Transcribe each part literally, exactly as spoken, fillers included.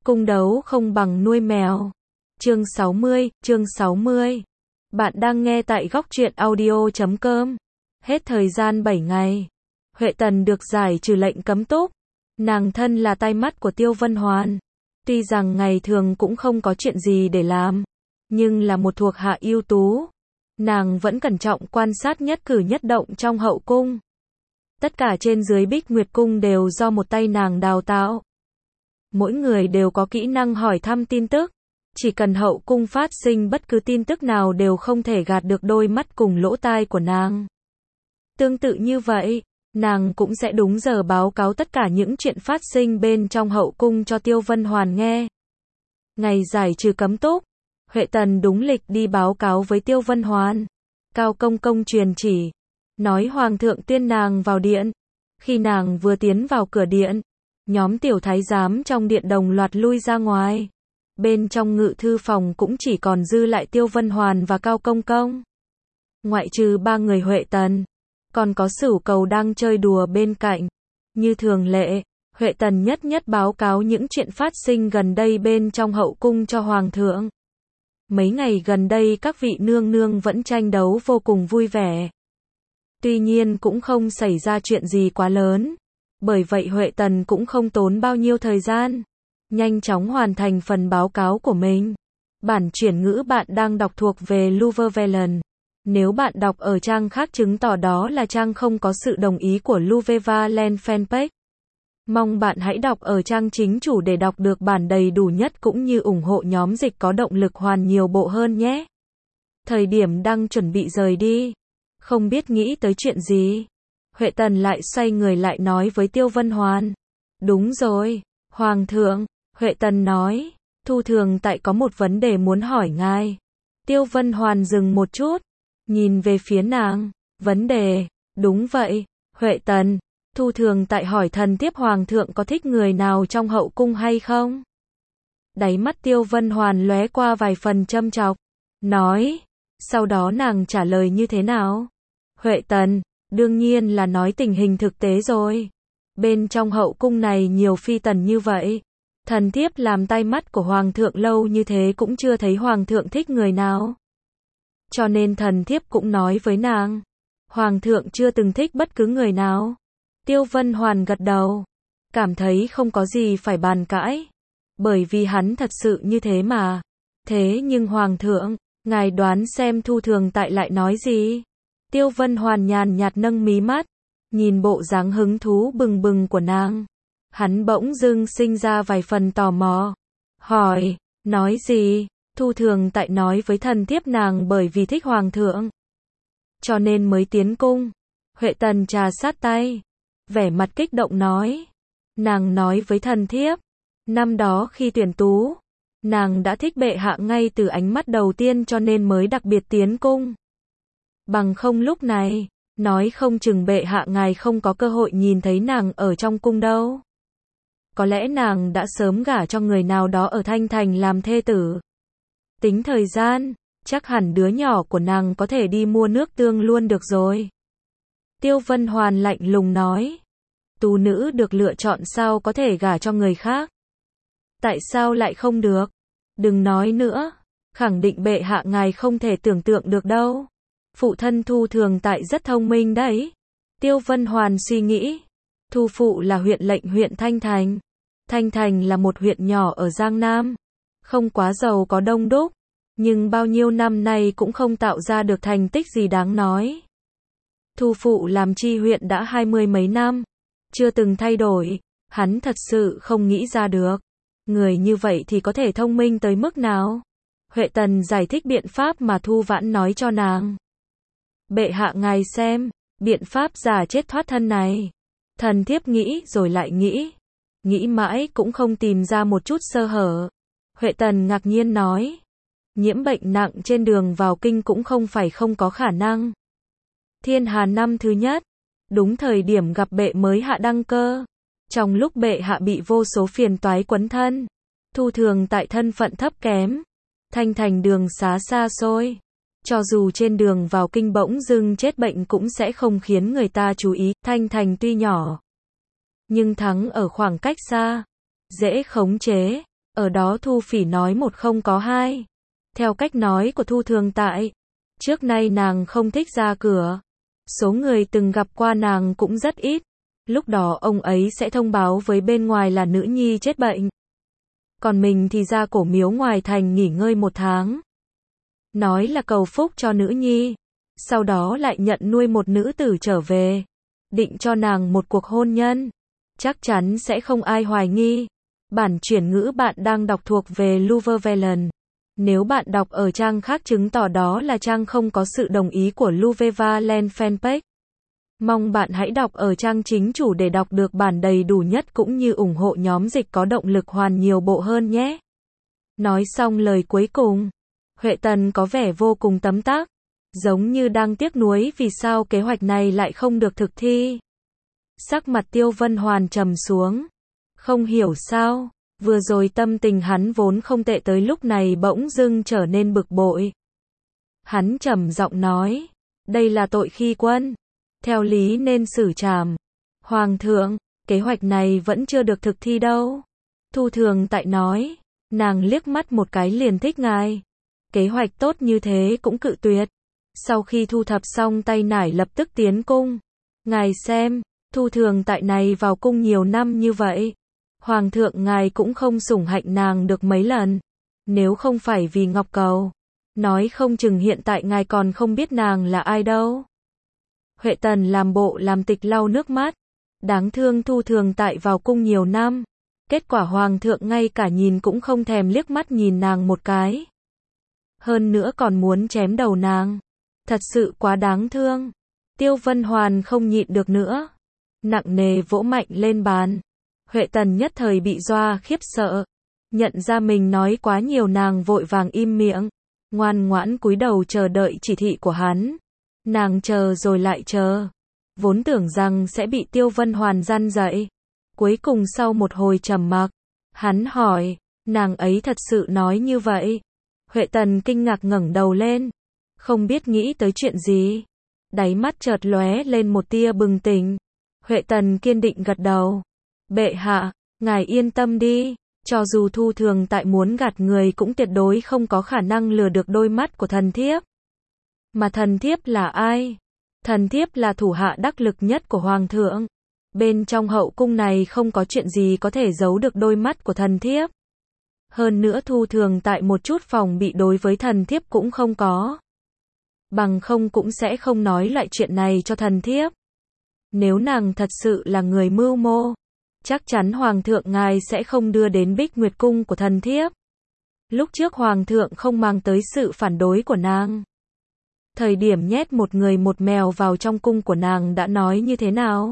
Cung đấu không bằng nuôi mèo. Chương sáu mươi, chương sáu mươi. Bạn đang nghe tại góc truyện audio chấm com. Hết thời gian bảy ngày. Huệ Tần được giải trừ lệnh cấm túc. Nàng thân là tai mắt của Tiêu Vân Hoàn. Tuy rằng ngày thường cũng không có chuyện gì để làm, nhưng là một thuộc hạ ưu tú. Nàng vẫn cẩn trọng quan sát nhất cử nhất động trong hậu cung. Tất cả trên dưới Bích Nguyệt Cung đều do một tay nàng đào tạo. Mỗi người đều có kỹ năng hỏi thăm tin tức. Chỉ cần hậu cung phát sinh bất cứ tin tức nào đều không thể gạt được đôi mắt cùng lỗ tai của nàng. Tương tự như vậy, nàng cũng sẽ đúng giờ báo cáo tất cả những chuyện phát sinh bên trong hậu cung cho Tiêu Vân Hoàn nghe. Ngày giải trừ cấm túc, Huệ Tần đúng lịch đi báo cáo với Tiêu Vân Hoàn. Cao công công truyền chỉ, nói hoàng thượng tuyên nàng vào điện. Khi nàng vừa tiến vào cửa điện, nhóm tiểu thái giám trong điện đồng loạt lui ra ngoài. Bên trong ngự thư phòng cũng chỉ còn dư lại Tiêu Vân Hoàn và Cao công công. Ngoại trừ ba người Huệ Tần, còn có Sửu Cầu đang chơi đùa bên cạnh. Như thường lệ, Huệ Tần nhất nhất báo cáo những chuyện phát sinh gần đây bên trong hậu cung cho hoàng thượng. Mấy ngày gần đây các vị nương nương vẫn tranh đấu vô cùng vui vẻ. Tuy nhiên cũng không xảy ra chuyện gì quá lớn. Bởi vậy Huệ Tần cũng không tốn bao nhiêu thời gian. Nhanh chóng hoàn thành phần báo cáo của mình. Bản chuyển ngữ bạn đang đọc thuộc về Luvervelen. Nếu bạn đọc ở trang khác chứng tỏ đó là trang không có sự đồng ý của Luvervelen fanpage. Mong bạn hãy đọc ở trang chính chủ để đọc được bản đầy đủ nhất cũng như ủng hộ nhóm dịch có động lực hoàn nhiều bộ hơn nhé. Thời điểm đang chuẩn bị rời đi, không biết nghĩ tới chuyện gì, Huệ Tần lại xoay người lại nói với Tiêu Vân Hoàn. Đúng rồi, Hoàng thượng, Huệ Tần nói, Thu Thường tại có một vấn đề muốn hỏi ngài. Tiêu Vân Hoàn dừng một chút, nhìn về phía nàng. Vấn đề, đúng vậy, Huệ Tần. Thu Thường tại hỏi thần tiếp hoàng thượng có thích người nào trong hậu cung hay không? Đáy mắt Tiêu Vân Hoàn lóe qua vài phần châm chọc. Nói, sau đó nàng trả lời như thế nào? Huệ Tần, đương nhiên là nói tình hình thực tế rồi. Bên trong hậu cung này nhiều phi tần như vậy. Thần thiếp làm tai mắt của hoàng thượng lâu như thế cũng chưa thấy hoàng thượng thích người nào. Cho nên thần thiếp cũng nói với nàng. Hoàng thượng chưa từng thích bất cứ người nào. Tiêu Vân Hoàn gật đầu. Cảm thấy không có gì phải bàn cãi. Bởi vì hắn thật sự như thế mà. Thế nhưng hoàng thượng, ngài đoán xem Thu Thường tại lại nói gì? Tiêu Vân Hoàn nhàn nhạt nâng mí mắt. Nhìn bộ dáng hứng thú bừng bừng của nàng. Hắn bỗng dưng sinh ra vài phần tò mò. Hỏi, nói gì? Thu Thường tại nói với thần thiếp nàng bởi vì thích hoàng thượng. Cho nên mới tiến cung. Huệ Tần trà sát tay. Vẻ mặt kích động nói. Nàng nói với thần thiếp. Năm đó khi tuyển tú, nàng đã thích bệ hạ ngay từ ánh mắt đầu tiên cho nên mới đặc biệt tiến cung. Bằng không lúc này, nói không chừng bệ hạ ngài không có cơ hội nhìn thấy nàng ở trong cung đâu. Có lẽ nàng đã sớm gả cho người nào đó ở Thanh Thành làm thê tử. Tính thời gian, chắc hẳn đứa nhỏ của nàng có thể đi mua nước tương luôn được rồi. Tiêu Vân Hoàn lạnh lùng nói. Tú nữ được lựa chọn sao có thể gả cho người khác? Tại sao lại không được? Đừng nói nữa. Khẳng định bệ hạ ngài không thể tưởng tượng được đâu. Phụ thân Thu Thường tại rất thông minh đấy. Tiêu Vân Hoàn suy nghĩ. Thu phụ là huyện lệnh huyện Thanh Thành. Thanh Thành là một huyện nhỏ ở Giang Nam. Không quá giàu có đông đúc. Nhưng bao nhiêu năm nay cũng không tạo ra được thành tích gì đáng nói. Thu phụ làm tri huyện đã hai mươi mấy năm. Chưa từng thay đổi. Hắn thật sự không nghĩ ra được. Người như vậy thì có thể thông minh tới mức nào? Huệ Tần giải thích biện pháp mà Thu Vãn nói cho nàng. Bệ hạ ngài xem, biện pháp giả chết thoát thân này. Thần thiếp nghĩ rồi lại nghĩ. Nghĩ mãi cũng không tìm ra một chút sơ hở. Huệ Tần ngạc nhiên nói. Nhiễm bệnh nặng trên đường vào kinh cũng không phải không có khả năng. Thiên Hà năm thứ nhất, đúng thời điểm gặp bệ mới hạ đăng cơ. Trong lúc bệ hạ bị vô số phiền toái quấn thân. Thu Thường tại thân phận thấp kém. Thanh Thành đường xá xa xôi. Cho dù trên đường vào kinh bỗng dưng chết bệnh cũng sẽ không khiến người ta chú ý. Thanh Thành tuy nhỏ, nhưng thắng ở khoảng cách xa. Dễ khống chế. Ở đó Thu Phỉ nói một không có hai. Theo cách nói của Thu Thường Tại, trước nay nàng không thích ra cửa. Số người từng gặp qua nàng cũng rất ít. Lúc đó ông ấy sẽ thông báo với bên ngoài là nữ nhi chết bệnh. Còn mình thì ra cổ miếu ngoài thành nghỉ ngơi một tháng. Nói là cầu phúc cho nữ nhi. Sau đó lại nhận nuôi một nữ tử trở về. Định cho nàng một cuộc hôn nhân. Chắc chắn sẽ không ai hoài nghi. Bản chuyển ngữ bạn đang đọc thuộc về Luvevelen. Nếu bạn đọc ở trang khác chứng tỏ đó là trang không có sự đồng ý của Luvevelen fanpage. Mong bạn hãy đọc ở trang chính chủ để đọc được bản đầy đủ nhất cũng như ủng hộ nhóm dịch có động lực hoàn nhiều bộ hơn nhé. Nói xong lời cuối cùng, Huệ Tần có vẻ vô cùng tấm tắc, giống như đang tiếc nuối vì sao kế hoạch này lại không được thực thi. Sắc mặt Tiêu Vân Hoàn trầm xuống, không hiểu sao, vừa rồi tâm tình hắn vốn không tệ tới lúc này bỗng dưng trở nên bực bội. Hắn trầm giọng nói, đây là tội khi quân, theo lý nên xử trảm. Hoàng thượng, kế hoạch này vẫn chưa được thực thi đâu. Thu Thường Tại nói, nàng liếc mắt một cái liền thích ngài. Kế hoạch tốt như thế cũng cự tuyệt. Sau khi thu thập xong tay nải lập tức tiến cung. Ngài xem, Thu Thường Tại này vào cung nhiều năm như vậy. Hoàng thượng ngài cũng không sủng hạnh nàng được mấy lần. Nếu không phải vì Ngọc Cầu, nói không chừng hiện tại ngài còn không biết nàng là ai đâu. Huệ Tần làm bộ làm tịch lau nước mắt. Đáng thương Thu Thường Tại vào cung nhiều năm. Kết quả Hoàng thượng ngay cả nhìn cũng không thèm liếc mắt nhìn nàng một cái. Hơn nữa còn muốn chém đầu nàng. Thật sự quá đáng thương. Tiêu Vân Hoàn không nhịn được nữa. Nặng nề vỗ mạnh lên bàn. Huệ Tần nhất thời bị doa khiếp sợ. Nhận ra mình nói quá nhiều nàng vội vàng im miệng. Ngoan ngoãn cúi đầu chờ đợi chỉ thị của hắn. Nàng chờ rồi lại chờ. Vốn tưởng rằng sẽ bị Tiêu Vân Hoàn răn dạy. Cuối cùng sau một hồi trầm mặc, hắn hỏi, nàng ấy thật sự nói như vậy. Huệ Tần kinh ngạc ngẩng đầu lên. Không biết nghĩ tới chuyện gì. Đáy mắt chợt lóe lên một tia bừng tỉnh. Huệ Tần kiên định gật đầu. Bệ hạ, ngài yên tâm đi. Cho dù Thu Thường Tại muốn gạt người cũng tuyệt đối không có khả năng lừa được đôi mắt của thần thiếp. Mà thần thiếp là ai? Thần thiếp là thủ hạ đắc lực nhất của Hoàng thượng. Bên trong hậu cung này không có chuyện gì có thể giấu được đôi mắt của thần thiếp. Hơn nữa Thu Thường Tại một chút phòng bị đối với thần thiếp cũng không có. Bằng không cũng sẽ không nói lại chuyện này cho thần thiếp. Nếu nàng thật sự là người mưu mô, chắc chắn Hoàng thượng ngài sẽ không đưa đến Bích Nguyệt Cung của thần thiếp. Lúc trước Hoàng thượng không mang tới sự phản đối của nàng. Thời điểm nhét một người một mèo vào trong cung của nàng đã nói như thế nào?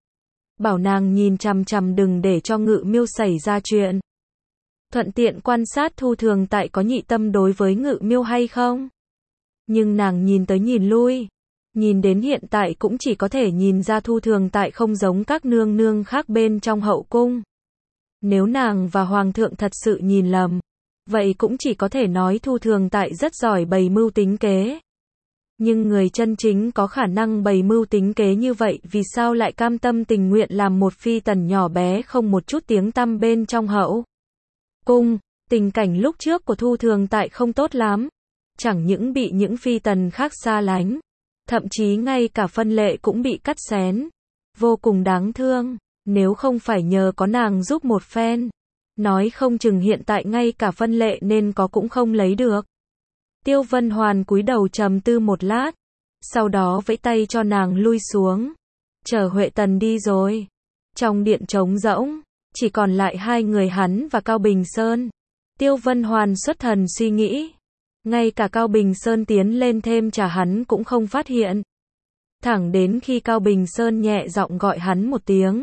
Bảo nàng nhìn chằm chằm đừng để cho Ngự Miêu xảy ra chuyện. Thuận tiện quan sát Thu Thường Tại có nhị tâm đối với Ngự Miêu hay không. Nhưng nàng nhìn tới nhìn lui. Nhìn đến hiện tại cũng chỉ có thể nhìn ra Thu Thường Tại không giống các nương nương khác bên trong hậu cung. Nếu nàng và Hoàng thượng thật sự nhìn lầm, vậy cũng chỉ có thể nói Thu Thường Tại rất giỏi bày mưu tính kế. Nhưng người chân chính có khả năng bày mưu tính kế như vậy vì sao lại cam tâm tình nguyện làm một phi tần nhỏ bé không một chút tiếng tăm bên trong hậu cung. Tình cảnh lúc trước của Thu Thường Tại không tốt lắm. Chẳng những bị những phi tần khác xa lánh, thậm chí ngay cả phân lệ cũng bị cắt xén. Vô cùng đáng thương. Nếu không phải nhờ có nàng giúp một phen, nói không chừng hiện tại ngay cả phân lệ nên có cũng không lấy được. Tiêu Vân Hoàn cúi đầu trầm tư một lát, sau đó vẫy tay cho nàng lui xuống. Chờ Huệ Tần đi rồi. Trong điện trống rỗng, chỉ còn lại hai người hắn và Cao Bình Sơn. Tiêu Vân Hoàn xuất thần suy nghĩ. Ngay cả Cao Bình Sơn tiến lên thêm trà hắn cũng không phát hiện. Thẳng đến khi Cao Bình Sơn nhẹ giọng gọi hắn một tiếng,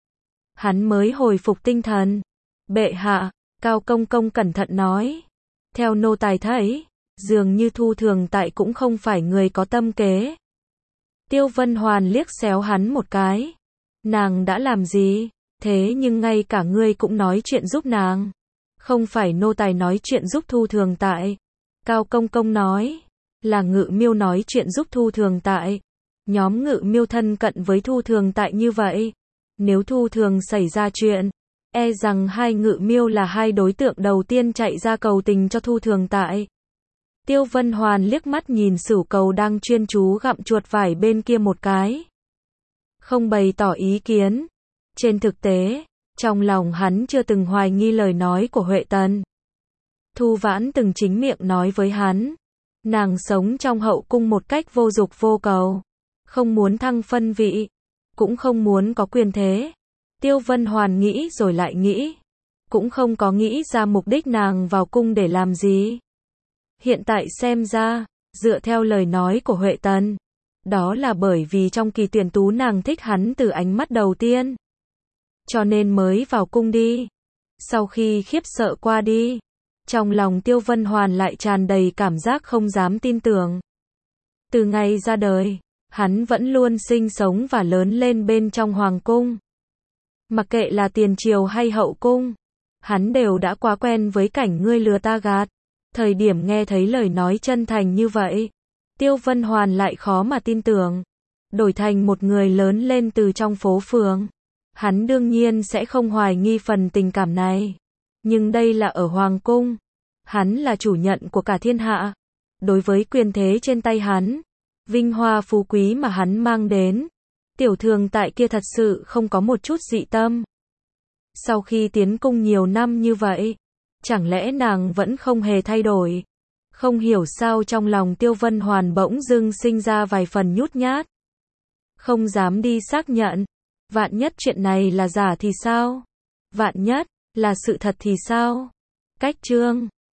hắn mới hồi phục tinh thần. Bệ hạ, Cao Công Công cẩn thận nói. Theo nô tài thấy, dường như Thu Thường Tại cũng không phải người có tâm kế. Tiêu Vân Hoàn liếc xéo hắn một cái. Nàng đã làm gì? Thế nhưng ngay cả ngươi cũng nói chuyện giúp nàng. Không phải nô tài nói chuyện giúp Thu Thường Tại. Cao Công Công nói. Là Ngự Miêu nói chuyện giúp Thu Thường Tại. Nhóm Ngự Miêu thân cận với Thu Thường Tại như vậy. Nếu Thu Thường xảy ra chuyện, E rằng hai ngự miêu là hai đối tượng đầu tiên chạy ra cầu tình cho Thu Thường Tại. Tiêu Vân Hoàn liếc mắt nhìn Sửu Cầu đang chuyên chú gặm chuột vải bên kia một cái. Không bày tỏ ý kiến. Trên thực tế, trong lòng hắn chưa từng hoài nghi lời nói của Huệ Tần. Thu Vãn từng chính miệng nói với hắn. Nàng sống trong hậu cung một cách vô dục vô cầu. Không muốn thăng phân vị. Cũng không muốn có quyền thế. Tiêu Vân Hoàn nghĩ rồi lại nghĩ. Cũng không có nghĩ ra mục đích nàng vào cung để làm gì. Hiện tại xem ra, dựa theo lời nói của Huệ Tần, đó là bởi vì trong kỳ tuyển tú nàng thích hắn từ ánh mắt đầu tiên. Cho nên mới vào cung đi. Sau khi khiếp sợ qua đi, trong lòng Tiêu Vân Hoàn lại tràn đầy cảm giác không dám tin tưởng. Từ ngày ra đời, hắn vẫn luôn sinh sống và lớn lên bên trong hoàng cung. Mặc kệ là tiền triều hay hậu cung, hắn đều đã quá quen với cảnh ngươi lừa ta gạt. Thời điểm nghe thấy lời nói chân thành như vậy, Tiêu Vân Hoàn lại khó mà tin tưởng. Đổi thành một người lớn lên từ trong phố phường, hắn đương nhiên sẽ không hoài nghi phần tình cảm này. Nhưng đây là ở hoàng cung, hắn là chủ nhận của cả thiên hạ. Đối với quyền thế trên tay hắn, vinh hoa phú quý mà hắn mang đến, Tiểu Thường Tại kia thật sự không có một chút dị tâm. Sau khi tiến cung nhiều năm như vậy, chẳng lẽ nàng vẫn không hề thay đổi? Không hiểu sao trong lòng Tiêu Vân Hoàn bỗng dưng sinh ra vài phần nhút nhát. Không dám đi xác nhận. Vạn nhất chuyện này là giả thì sao? Vạn nhất là sự thật thì sao? Cách chương